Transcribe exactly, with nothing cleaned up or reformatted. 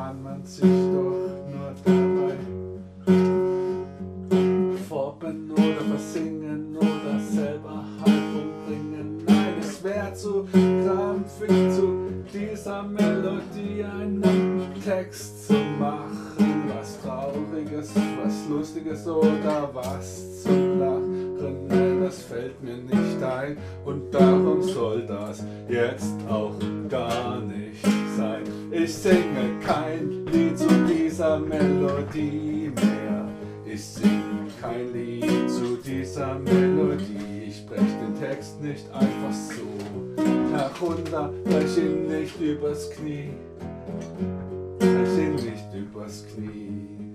kann man sich doch nur dabei formen oder versingen oder selber halb umbringen. Nein, es wäre zu krampfig, zu dieser Melodie einen Text zu machen. Was Trauriges, was Lustiges oder was zum Lachen. Nein, das fällt mir nicht ein und darum soll das jetzt auch gar nicht sein. Ich singe kein Lied zu dieser Melodie mehr. Ich singe kein Lied zu dieser Melodie. Ich brech den Text nicht einfach so herunter, brech ihn nicht übers Knie. Brech ihn nicht übers Knie.